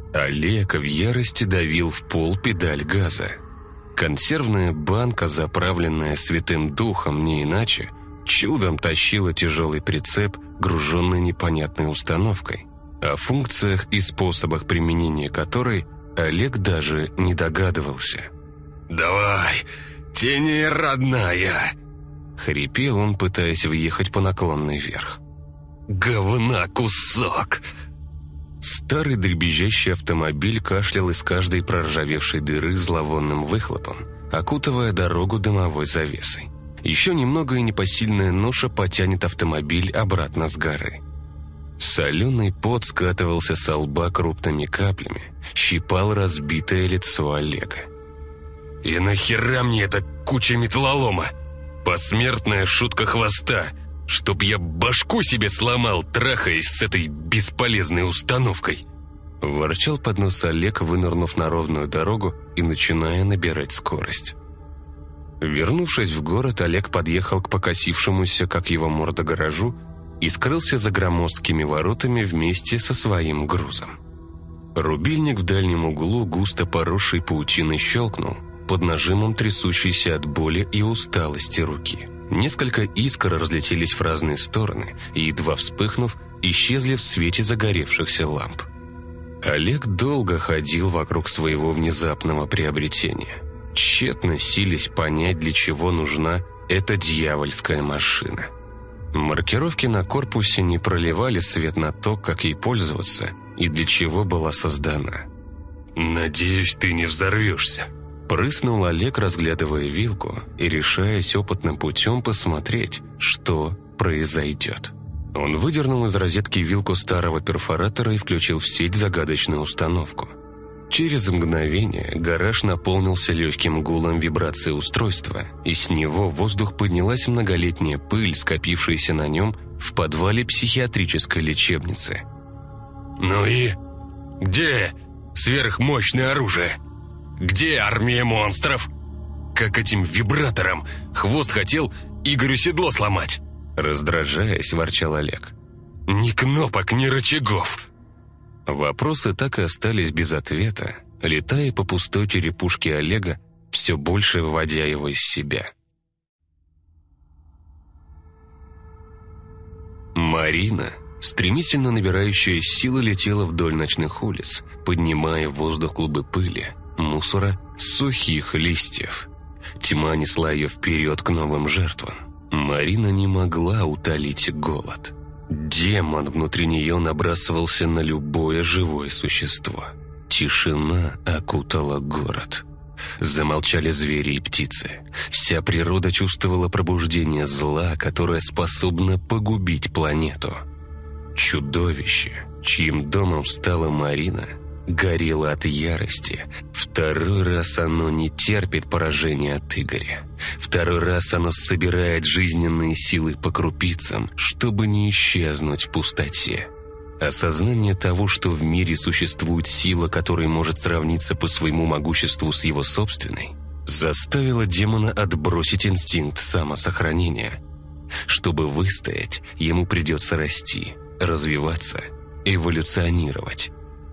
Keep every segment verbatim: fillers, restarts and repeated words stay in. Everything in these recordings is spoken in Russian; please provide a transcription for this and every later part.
Олег в ярости давил в пол педаль газа. Консервная банка, заправленная Святым Духом, не иначе, чудом тащила тяжелый прицеп, груженный непонятной установкой, о функциях и способах применения которой Олег даже не догадывался. «Давай, тяни, родная!» — хрипел он, пытаясь въехать по наклонной вверх. «Говна кусок!» Старый дребезжащий автомобиль кашлял из каждой проржавевшей дыры зловонным выхлопом, окутывая дорогу дымовой завесой. Еще немного и непосильная ноша потянет автомобиль обратно с горы. Соленый пот скатывался со лба крупными каплями, щипал разбитое лицо Олега. «И нахера мне эта куча металлолома? Посмертная шутка хвоста! Чтоб я башку себе сломал, трахаясь с этой бесполезной установкой!» Ворчал под нос Олег, вынырнув на ровную дорогу и начиная набирать скорость. Вернувшись в город, Олег подъехал к покосившемуся, как его морда, гаражу и скрылся за громоздкими воротами вместе со своим грузом. Рубильник в дальнем углу, густо поросший паутиной, щелкнул под нажимом трясущейся от боли и усталости руки. Несколько искр разлетелись в разные стороны и, едва вспыхнув, исчезли в свете загоревшихся ламп. Олег долго ходил вокруг своего внезапного приобретения, тщетно силясь понять, для чего нужна эта дьявольская машина. Маркировки на корпусе не проливали свет на то, как ей пользоваться и для чего была создана. «Надеюсь, ты не взорвешься», — прыснул Олег, разглядывая вилку и решаясь опытным путем посмотреть, что произойдет. Он выдернул из розетки вилку старого перфоратора и включил в сеть загадочную установку. Через мгновение гараж наполнился легким гулом вибрации устройства, и с него в воздух поднялась многолетняя пыль, скопившаяся на нем в подвале психиатрической лечебницы. «Ну и? Где сверхмощное оружие? Где армия монстров? Как этим вибратором хвост хотел Игорю седло сломать?» Раздражаясь, ворчал Олег. «Ни кнопок, ни рычагов!» Вопросы так и остались без ответа, летая по пустой черепушке Олега, все больше выводя его из себя. Марина, стремительно набирающая силы, летела вдоль ночных улиц, поднимая в воздух клубы пыли, мусора, сухих листьев. Тьма несла ее вперед к новым жертвам. Марина не могла утолить голод. Демон внутри нее набрасывался на любое живое существо. Тишина окутала город. Замолчали звери и птицы. Вся природа чувствовала пробуждение зла, которое способно погубить планету. Чудовище, чьим домом стала Марина, горело от ярости. Второй раз оно не терпит поражения от Игоря. Второй раз оно собирает жизненные силы по крупицам, чтобы не исчезнуть в пустоте. Осознание того, что в мире существует сила, которая может сравниться по своему могуществу с его собственной, заставило демона отбросить инстинкт самосохранения. Чтобы выстоять, ему придется расти, развиваться, эволюционировать.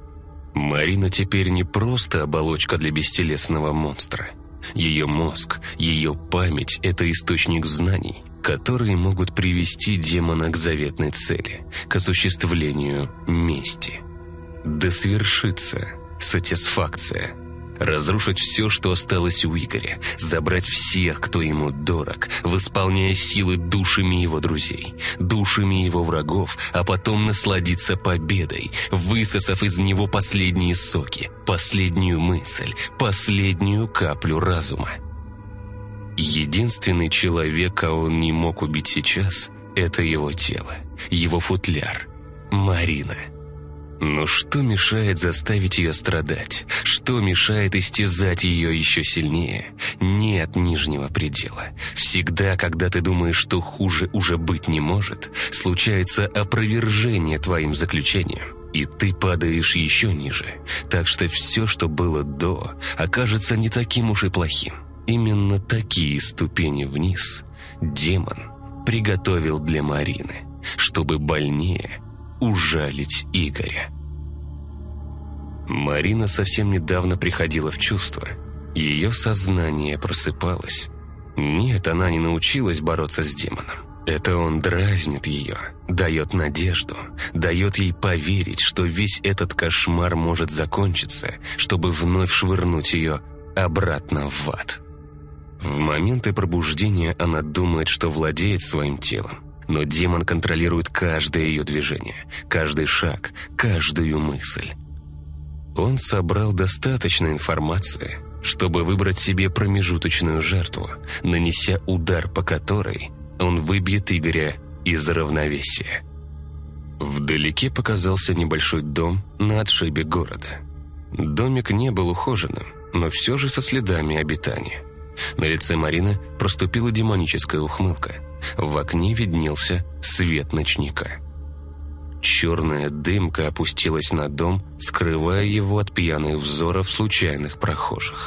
Марина теперь не просто оболочка для бестелесного монстра. Ее мозг, ее память – это источник знаний, которые могут привести демона к заветной цели, к осуществлению мести. Да свершится сатисфакция. Разрушить все, что осталось у Игоря, забрать всех, кто ему дорог, восполняя силы душами его друзей, душами его врагов, а потом насладиться победой, высосав из него последние соки, последнюю мысль, последнюю каплю разума. Единственный человек, кого он не мог убить сейчас, это его тело, его футляр, Марина. Но что мешает заставить ее страдать? Что мешает истязать ее еще сильнее? Нет нижнего предела. Всегда, когда ты думаешь, что хуже уже быть не может, случается опровержение твоим заключением, и ты падаешь еще ниже. Так что все, что было до, окажется не таким уж и плохим. Именно такие ступени вниз демон приготовил для Марины, чтобы больнее ужалить Игоря. Марина совсем недавно приходила в чувство. Ее сознание просыпалось. Нет, она не научилась бороться с демоном. Это он дразнит ее, дает надежду, дает ей поверить, что весь этот кошмар может закончиться, чтобы вновь швырнуть ее обратно в ад. В моменты пробуждения она думает, что владеет своим телом, но демон контролирует каждое ее движение, каждый шаг, каждую мысль. Он собрал достаточно информации, чтобы выбрать себе промежуточную жертву, нанеся удар, по которой он выбьет Игоря из равновесия. Вдалеке показался небольшой дом на отшибе города. Домик не был ухоженным, но все же со следами обитания. На лице Марины проступила демоническая ухмылка. В окне виднелся свет ночника. Черная дымка опустилась на дом, скрывая его от пьяных взоров случайных прохожих.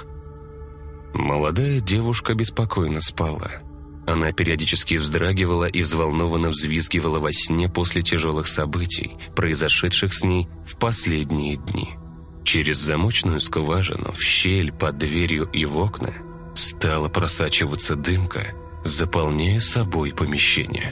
Молодая девушка беспокойно спала. Она периодически вздрагивала и взволнованно взвизгивала во сне после тяжелых событий, произошедших с ней в последние дни. Через замочную скважину, в щель под дверью и в окна стала просачиваться дымка, заполняя собой помещение.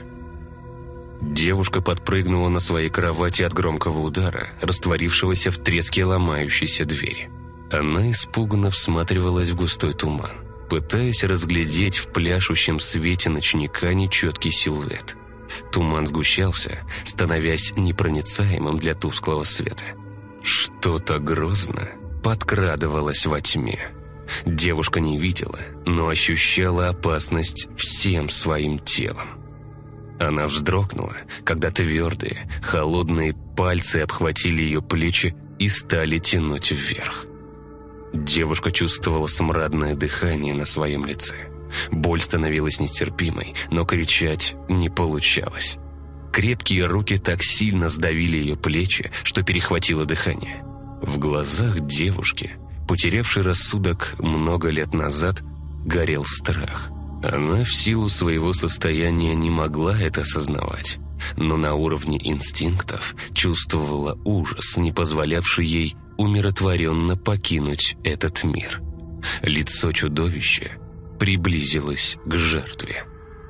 Девушка подпрыгнула на своей кровати от громкого удара, растворившегося в треске ломающейся двери. Она испуганно всматривалась в густой туман, пытаясь разглядеть в пляшущем свете ночника нечеткий силуэт. Туман сгущался, становясь непроницаемым для тусклого света. Что-то грозно подкрадывалось во тьме. Девушка не видела, но ощущала опасность всем своим телом. Она вздрогнула, когда твердые, холодные пальцы обхватили ее плечи и стали тянуть вверх. Девушка чувствовала смрадное дыхание на своем лице. Боль становилась нестерпимой, но кричать не получалось. Крепкие руки так сильно сдавили ее плечи, что перехватило дыхание. В глазах девушки, потерявшей рассудок много лет назад, горел страх. Она в силу своего состояния не могла это осознавать, но на уровне инстинктов чувствовала ужас, не позволявший ей умиротворенно покинуть этот мир. Лицо чудовища приблизилось к жертве.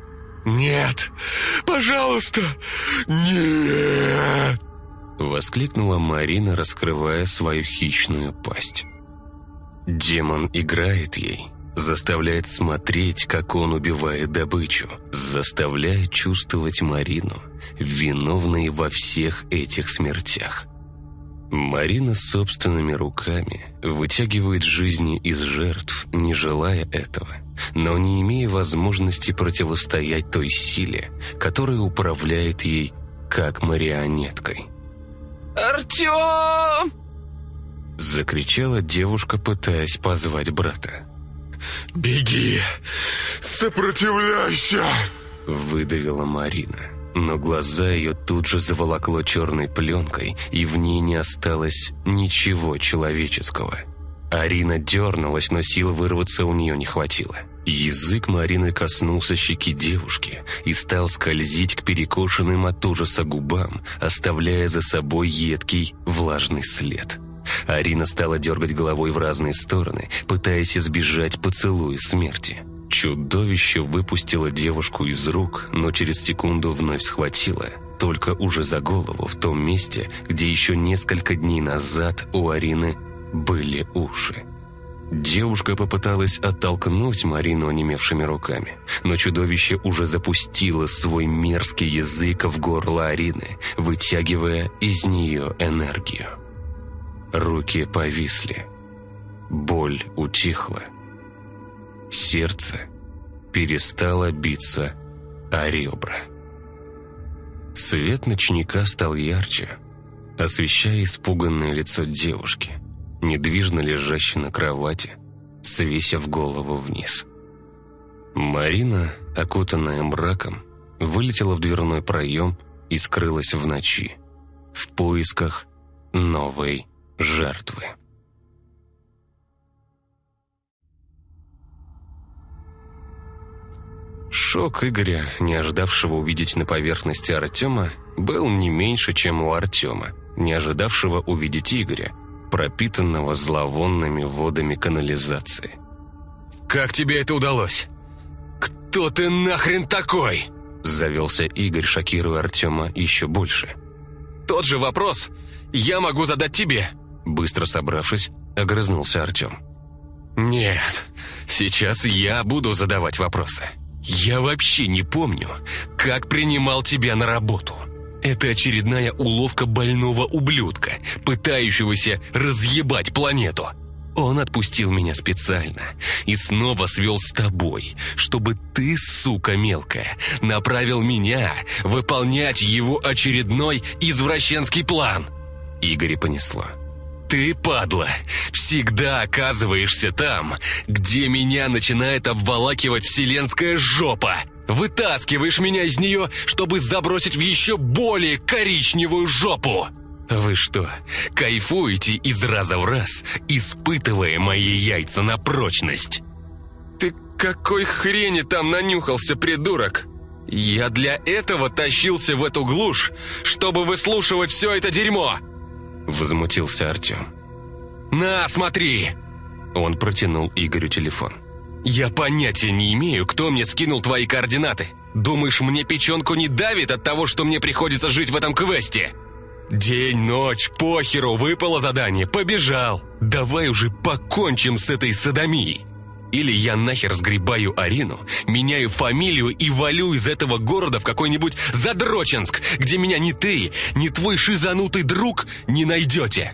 «Нет! Пожалуйста! Нет!» Воскликнула Марина, раскрывая свою хищную пасть. Демон играет ей, заставляет смотреть, как он убивает добычу, заставляет чувствовать Марину, виновной во всех этих смертях. Марина собственными руками вытягивает жизни из жертв, не желая этого, но не имея возможности противостоять той силе, которая управляет ей как марионеткой. «Артем!» — закричала девушка, пытаясь позвать брата. «Беги! Сопротивляйся!» — выдавила Марина. Но глаза ее тут же заволокло черной пленкой, и в ней не осталось ничего человеческого. Арина дернулась, но сил вырваться у нее не хватило. Язык Марины коснулся щеки девушки и стал скользить к перекошенным от ужаса губам, оставляя за собой едкий влажный след. Арина стала дергать головой в разные стороны, пытаясь избежать поцелуя смерти. Чудовище выпустило девушку из рук, но через секунду вновь схватило, только уже за голову, в том месте, где еще несколько дней назад у Арины были уши. Девушка попыталась оттолкнуть Марину онемевшими руками, но чудовище уже запустило свой мерзкий язык в горло Арины, вытягивая из нее энергию. Руки повисли. Боль утихла. Сердце перестало биться о ребра. Свет ночника стал ярче, освещая испуганное лицо девушки, недвижно лежащей на кровати, свесив голову вниз. Марина, окутанная мраком, вылетела в дверной проем и скрылась в ночи, в поисках новой жертвы. Шок Игоря, не ожидавшего увидеть на поверхности Артема, был не меньше, чем у Артема, не ожидавшего увидеть Игоря, пропитанного зловонными водами канализации. «Как тебе это удалось? Кто ты нахрен такой?» Завелся Игорь, шокируя Артема еще больше. «Тот же вопрос я могу задать тебе!» Быстро собравшись, огрызнулся Артем. «Нет, сейчас я буду задавать вопросы. Я вообще не помню, как принимал тебя на работу. Это очередная уловка больного ублюдка, пытающегося разъебать планету. Он отпустил меня специально и снова свел с тобой, чтобы ты, сука мелкая, направил меня выполнять его очередной извращенский план». Игоря понесло. «Ты, падла, всегда оказываешься там, где меня начинает обволакивать вселенская жопа. Вытаскиваешь меня из нее, чтобы забросить в еще более коричневую жопу. Вы что, кайфуете из раза в раз, испытывая мои яйца на прочность?» «Ты какой хрени там нанюхался, придурок? Я для этого тащился в эту глушь, чтобы выслушивать все это дерьмо!» Возмутился Артем. «На, смотри!» Он протянул Игорю телефон. «Я понятия не имею, кто мне скинул твои координаты. Думаешь, мне печенку не давит от того, что мне приходится жить в этом квесте? День, ночь, похеру, выпало задание, побежал. Давай уже покончим с этой содомией. Или я нахер сгребаю Арину, меняю фамилию и валю из этого города в какой-нибудь Задроченск, где меня ни ты, ни твой шизанутый друг не найдете.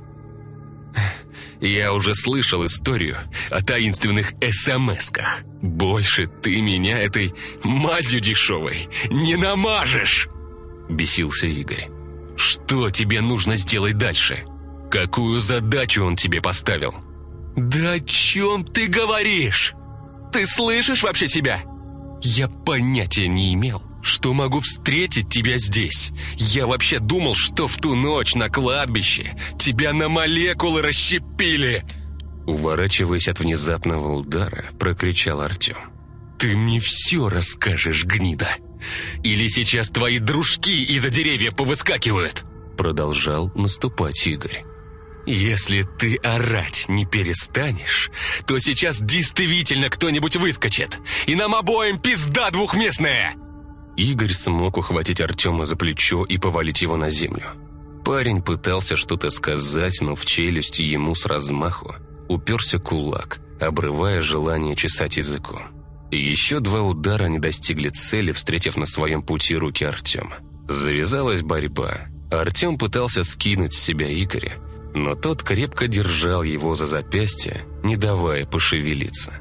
Я уже слышал историю о таинственных эс-эм-эсках. Больше ты меня этой мазью дешевой не намажешь!» Бесился Игорь. «Что тебе нужно сделать дальше? Какую задачу он тебе поставил?» «Да о чем ты говоришь? Ты слышишь вообще себя? Я понятия не имел, что могу встретить тебя здесь. Я вообще думал, что в ту ночь на кладбище тебя на молекулы расщепили!» Уворачиваясь от внезапного удара, прокричал Артем. «Ты мне все расскажешь, гнида! Или сейчас твои дружки из-за деревьев повыскакивают!» Продолжал наступать Игорь. «Если ты орать не перестанешь, то сейчас действительно кто-нибудь выскочит, и нам обоим пизда двухместная!» Игорь смог ухватить Артема за плечо и повалить его на землю. Парень пытался что-то сказать, но в челюсть ему с размаху уперся кулак, обрывая желание чесать языком. И еще два удара не достигли цели, встретив на своем пути руки Артема. Завязалась борьба. Артем пытался скинуть с себя Игоря, но тот крепко держал его за запястье, не давая пошевелиться.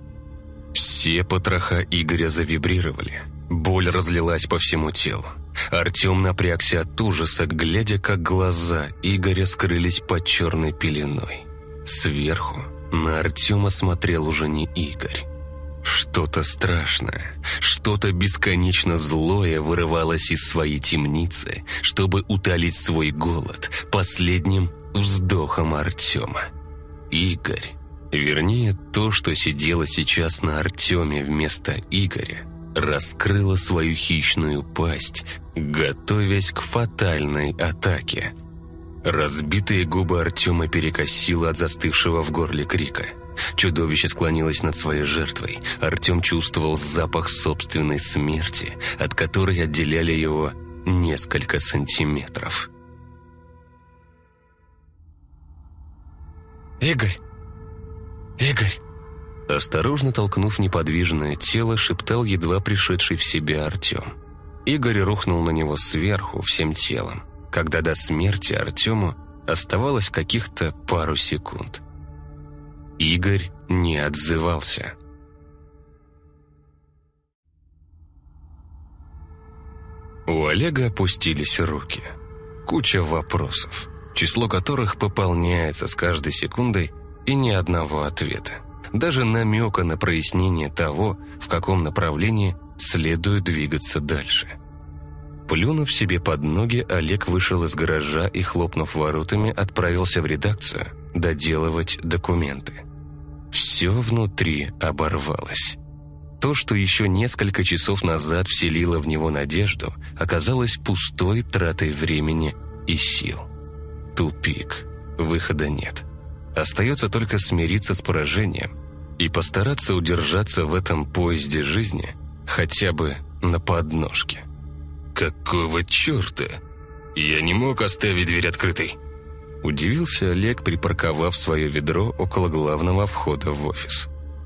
Все потроха Игоря завибрировали. Боль разлилась по всему телу. Артем напрягся от ужаса, глядя, как глаза Игоря скрылись под черной пеленой. Сверху на Артема смотрел уже не Игорь. Что-то страшное, что-то бесконечно злое вырывалось из своей темницы, чтобы утолить свой голод последним вздохом Артема. Игорь, вернее, то, что сидело сейчас на Артеме вместо Игоря, раскрыла свою хищную пасть, готовясь к фатальной атаке. Разбитые губы Артема перекосило от застывшего в горле крика. Чудовище склонилось над своей жертвой. Артем чувствовал запах собственной смерти, от которой отделяли его несколько сантиметров. «Игорь! Игорь!» Осторожно толкнув неподвижное тело, шептал едва пришедший в себя Артем. Игорь рухнул на него сверху всем телом, когда до смерти Артему оставалось каких-то пару секунд. Игорь не отзывался. У Олега опустились руки. Куча вопросов, число которых пополняется с каждой секундой, и ни одного ответа. Даже намека на прояснение того, в каком направлении следует двигаться дальше. Плюнув себе под ноги, Олег вышел из гаража и, хлопнув воротами, отправился в редакцию доделывать документы. Все внутри оборвалось. То, что еще несколько часов назад вселило в него надежду, оказалось пустой тратой времени и сил. Тупик. Выхода нет. Остается только смириться с поражением и постараться удержаться в этом поезде жизни хотя бы на подножке. «Какого черта? Я не мог оставить дверь открытой!» Удивился Олег, припарковав свое ведро около главного входа в офис.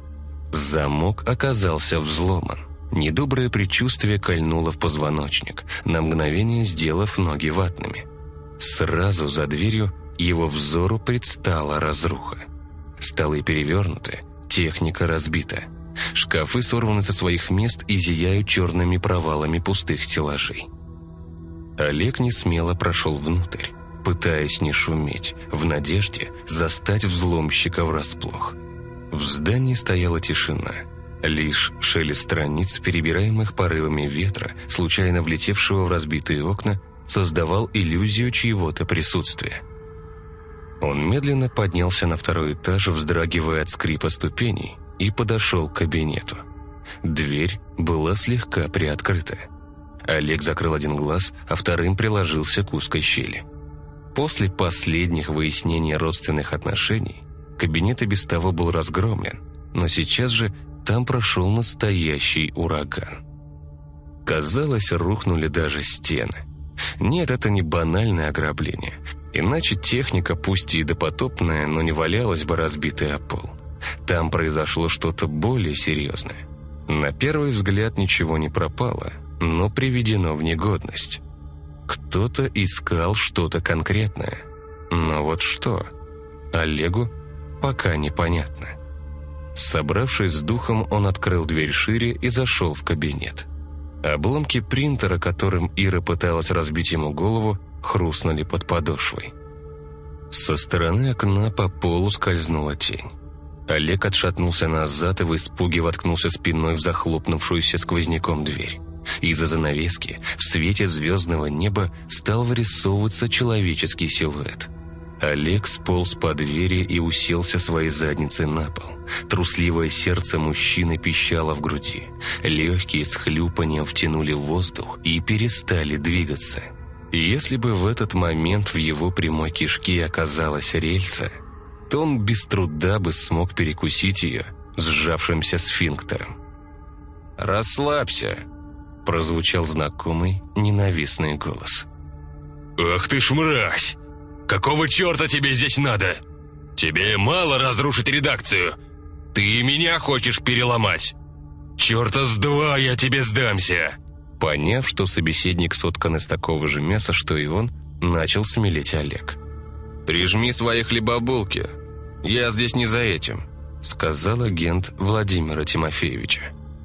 Замок оказался взломан. Недоброе предчувствие кольнуло в позвоночник, на мгновение сделав ноги ватными. Сразу за дверью его взору предстала разруха. Столы перевернуты, техника разбита. Шкафы сорваны со своих мест и зияют черными провалами пустых стеллажей. Олег несмело прошел внутрь, пытаясь не шуметь, в надежде застать взломщика врасплох. В здании стояла тишина. Лишь шелест страниц, перебираемых порывами ветра, случайно влетевшего в разбитые окна, создавал иллюзию чьего-то присутствия. Он медленно поднялся на второй этаж, вздрагивая от скрипа ступеней, и подошел к кабинету. Дверь была слегка приоткрыта. Олег закрыл один глаз, а вторым приложился к узкой щели. После последних выяснений родственных отношений кабинет и без того был разгромлен, но сейчас же там прошел настоящий ураган. Казалось, рухнули даже стены. Нет, это не банальное ограбление. Иначе техника, пусть и допотопная, но не валялась бы разбитая о пол. Там произошло что-то более серьезное. На первый взгляд ничего не пропало, но приведено в негодность. Кто-то искал что-то конкретное. Но вот что? Олегу пока непонятно. Собравшись с духом, он открыл дверь шире и зашел в кабинет. Обломки принтера, которым Ира пыталась разбить ему голову, хрустнули под подошвой. Со стороны окна по полу скользнула тень. Олег отшатнулся назад и в испуге воткнулся спиной в захлопнувшуюся сквозняком дверь. Из-за занавески в свете звездного неба стал вырисовываться человеческий силуэт. Олег сполз по двери и уселся своей задницей на пол. Трусливое сердце мужчины пищало в груди. Легкие с хлюпанием втянули воздух и перестали двигаться. Если бы в этот момент в его прямой кишке оказалась рельса, то он без труда бы смог перекусить ее сжавшимся сфинктером. «Расслабься», – прозвучал знакомый ненавистный голос. «Ах ты ж мразь! Какого черта тебе здесь надо? Тебе мало разрушить редакцию. Ты меня хочешь переломать. Черта с два я тебе сдамся!» Поняв, что собеседник соткан из такого же мяса, что и он, начал смелеть Олег. «Прижми свои хлебобулки. Я здесь не за этим», — сказал агент Владимира Тимофеевича.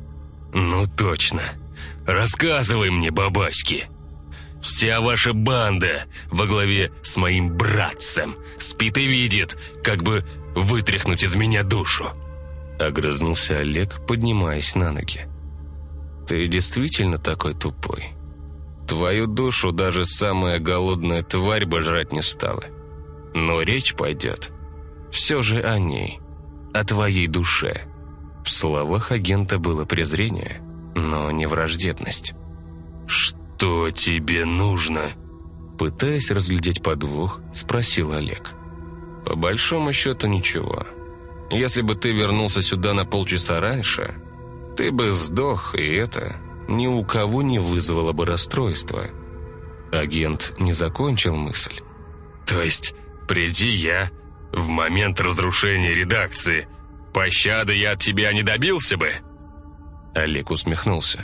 «Ну точно. Рассказывай мне, бабаськи. Вся ваша банда во главе с моим братцем спит и видит, как бы вытряхнуть из меня душу». Огрызнулся Олег, поднимаясь на ноги. «Ты действительно такой тупой? Твою душу даже самая голодная тварь бы жрать не стала. Но речь пойдет все же о ней, о твоей душе». В словах агента было презрение, но не враждебность. «Что тебе нужно?» Пытаясь разглядеть подвох, спросил Олег. «По большому счету ничего. Если бы ты вернулся сюда на полчаса раньше, ты бы сдох, и это ни у кого не вызвало бы расстройства». Агент не закончил мысль. «То есть, приди я в момент разрушения редакции, пощады я от тебя не добился бы?» Олег усмехнулся.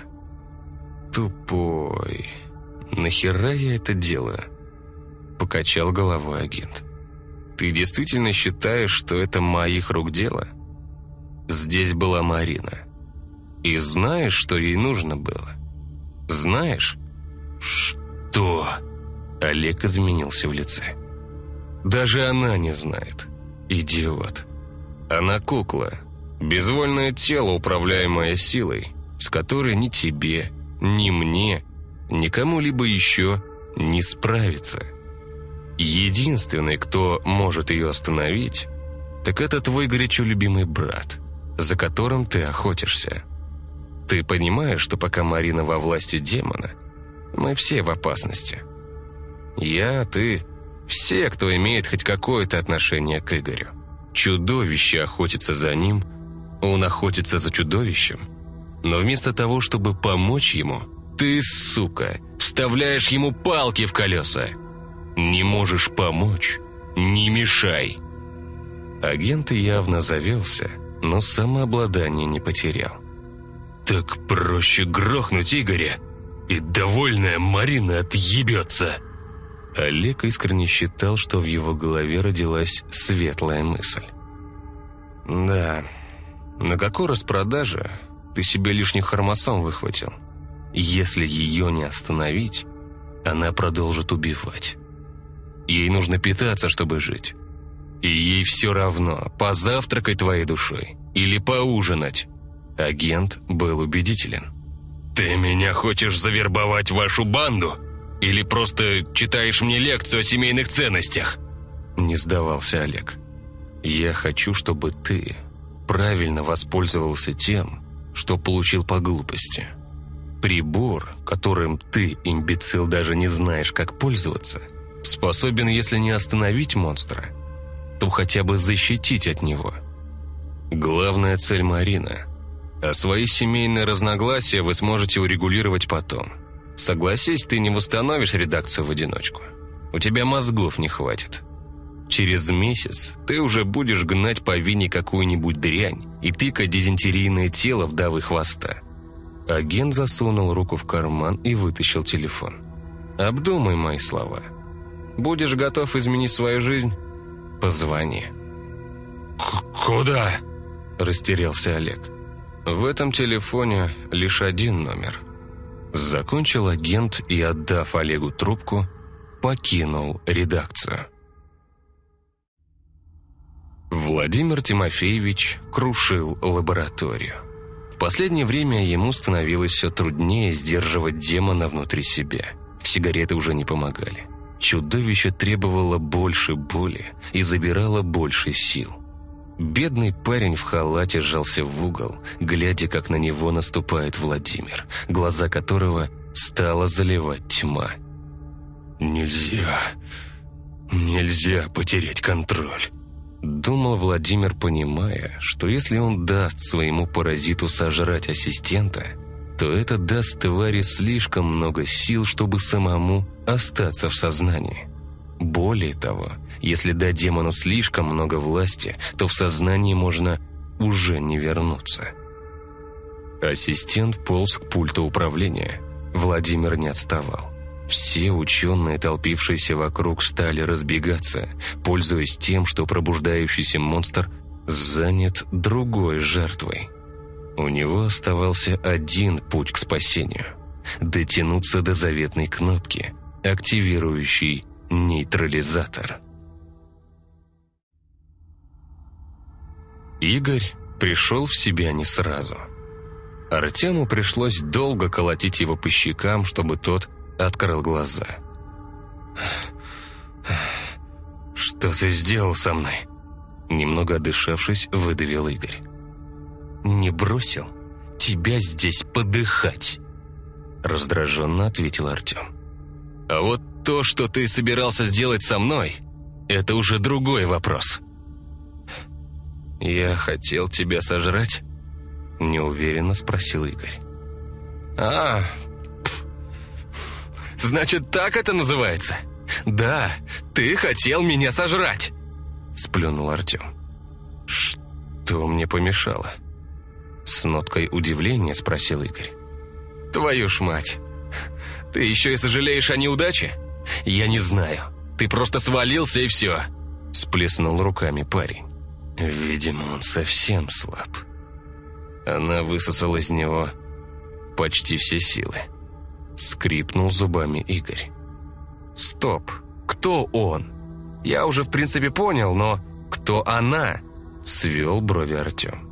«Тупой. Нахера я это делаю?» Покачал головой агент. «Ты действительно считаешь, что это моих рук дело? Здесь была Марина. И знаешь, что ей нужно было? Знаешь?» «Что?» Олег изменился в лице. «Даже она не знает. Идиот. Она кукла. Безвольное тело, управляемое силой, с которой ни тебе, ни мне, ни кому-либо еще не справиться. Единственный, кто может ее остановить, так это твой горячо любимый брат, за которым ты охотишься. Ты понимаешь, что пока Марина во власти демона, мы все в опасности. Я, ты, все, кто имеет хоть какое-то отношение к Игорю. Чудовище охотится за ним, он охотится за чудовищем. Но вместо того, чтобы помочь ему, ты, сука, вставляешь ему палки в колеса. Не можешь помочь – не мешай. Агент явно завелся, но самообладание не потерял. Так проще грохнуть Игоря, и довольная Марина отъебется. Олег искренне считал, что в его голове родилась светлая мысль. Да, на какой распродаже ты себе лишних хромосом выхватил? Если ее не остановить, она продолжит убивать. Ей нужно питаться, чтобы жить. И ей все равно, позавтракать твоей душой или поужинать. Агент был убедителен. «Ты меня хочешь завербовать в вашу банду? Или просто читаешь мне лекцию о семейных ценностях?» Не сдавался Олег. «Я хочу, чтобы ты правильно воспользовался тем, что получил по глупости. Прибор, которым ты, имбецил, даже не знаешь, как пользоваться, способен, если не остановить монстра, то хотя бы защитить от него. Главная цель Марина. А свои семейные разногласия вы сможете урегулировать потом. Согласись, ты не восстановишь редакцию в одиночку. У тебя мозгов не хватит. Через месяц ты уже будешь гнать по Вине какую-нибудь дрянь и тыкать дизентерийное тело вдовы хвоста». Агент засунул руку в карман и вытащил телефон. «Обдумай мои слова. Будешь готов изменить свою жизнь? Позвони». «Куда?» – растерялся Олег. «В этом телефоне лишь один номер». Закончил агент и, отдав Олегу трубку, покинул редакцию. Владимир Тимофеевич крушил лабораторию. В последнее время ему становилось все труднее сдерживать демона внутри себя. Сигареты уже не помогали. Чудовище требовало больше боли и забирало больше сил. Бедный парень в халате сжался в угол, глядя, как на него наступает Владимир, глаза которого стала заливать тьма. «Нельзя, нельзя потерять контроль», — думал Владимир, понимая, что если он даст своему паразиту сожрать ассистента, то это даст твари слишком много сил, чтобы самому остаться в сознании. Более того, если дать демону слишком много власти, то в сознании можно уже не вернуться. Ассистент полз к пульту управления. Владимир не отставал. Все ученые, толпившиеся вокруг, стали разбегаться, пользуясь тем, что пробуждающийся монстр занят другой жертвой. У него оставался один путь к спасению – дотянуться до заветной кнопки, активирующей нейтрализатор. Игорь пришел в себя не сразу. Артему пришлось долго колотить его по щекам, чтобы тот открыл глаза. «Что ты сделал со мной?» Немного отдышавшись, выдавил Игорь. «Не бросил тебя здесь подыхать», раздраженно ответил Артем. «А вот то, что ты собирался сделать со мной, это уже другой вопрос». «Я хотел тебя сожрать?» неуверенно спросил Игорь. «А, значит, так это называется? Да, ты хотел меня сожрать!» сплюнул Артем. «Что мне помешало?» С ноткой удивления спросил Игорь. «Твою ж мать! Ты еще и сожалеешь о неудаче? Я не знаю. Ты просто свалился и все!» Сплеснул руками парень. Видимо, он совсем слаб. Она высосала из него почти все силы. Скрипнул зубами Игорь. «Стоп! Кто он? Я уже в принципе понял, но кто она?» Свел брови Артем.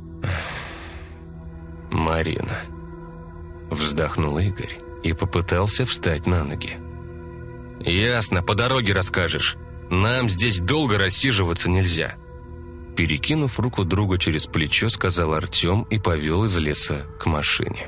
«Марина», вздохнул Игорь и попытался встать на ноги. «Ясно, по дороге расскажешь. Нам здесь долго рассиживаться нельзя». Перекинув руку друга через плечо, сказал Артем и повел из леса к машине.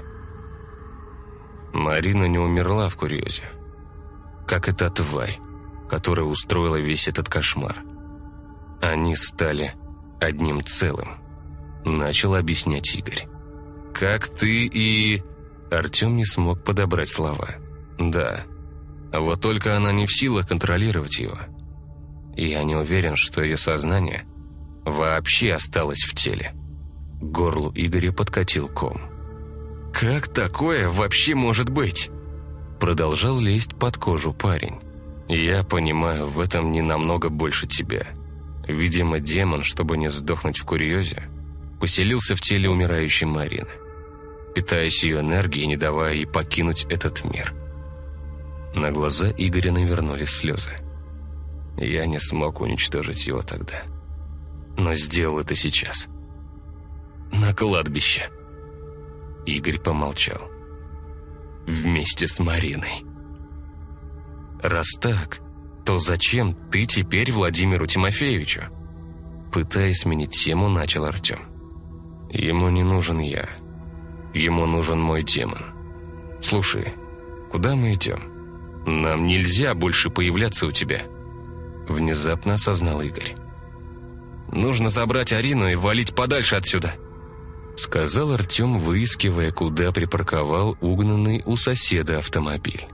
Марина не умерла в Курьезе, как и та тварь, которая устроила весь этот кошмар. Они стали одним целым. Начал объяснять Игорь. «Как ты и...» Артем не смог подобрать слова. «Да, вот только она не в силах контролировать его. Я не уверен, что ее сознание вообще осталось в теле». К горлу Игоря подкатил ком. «Как такое вообще может быть?» Продолжал лезть под кожу парень. «Я понимаю, в этом не намного больше тебя. Видимо, демон, чтобы не сдохнуть в курьезе, поселился в теле умирающей Марины, питаясь ее энергией, не давая ей покинуть этот мир». На глаза Игоря навернулись слезы. «Я не смог уничтожить его тогда, но сделал это сейчас. На кладбище». Игорь помолчал. «Вместе с Мариной». «Раз так, то зачем ты теперь Владимиру Тимофеевичу?» Пытаясь сменить тему, начал Артем. «Ему не нужен я. Ему нужен мой демон. Слушай, куда мы идем? Нам нельзя больше появляться у тебя». Внезапно осознал Игорь. «Нужно забрать Арину и валить подальше отсюда», сказал Артем, выискивая, куда припарковал угнанный у соседа автомобиль.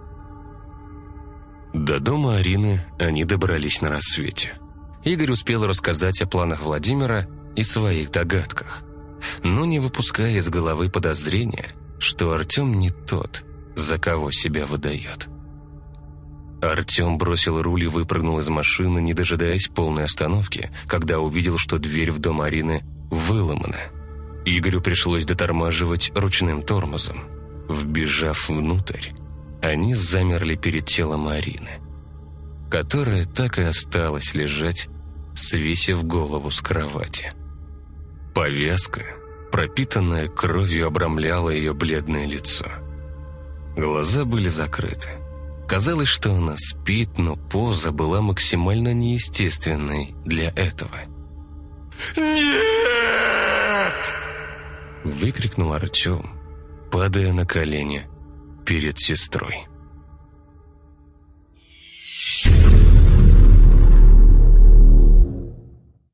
До дома Арины они добрались на рассвете. Игорь успел рассказать о планах Владимира и своих догадках, но не выпуская из головы подозрения, что Артем не тот, за кого себя выдает. Артем бросил руль и выпрыгнул из машины, не дожидаясь полной остановки, когда увидел, что дверь в дом Арины выломана. Игорю пришлось дотормаживать ручным тормозом. Вбежав внутрь, они замерли перед телом Арины, которая так и осталась лежать, свесив голову с кровати. Повязка, пропитанная кровью, обрамляла ее бледное лицо. Глаза были закрыты. Казалось, что она спит, но поза была максимально неестественной для этого. «Нет!» — выкрикнул Артем, падая на колени перед сестрой.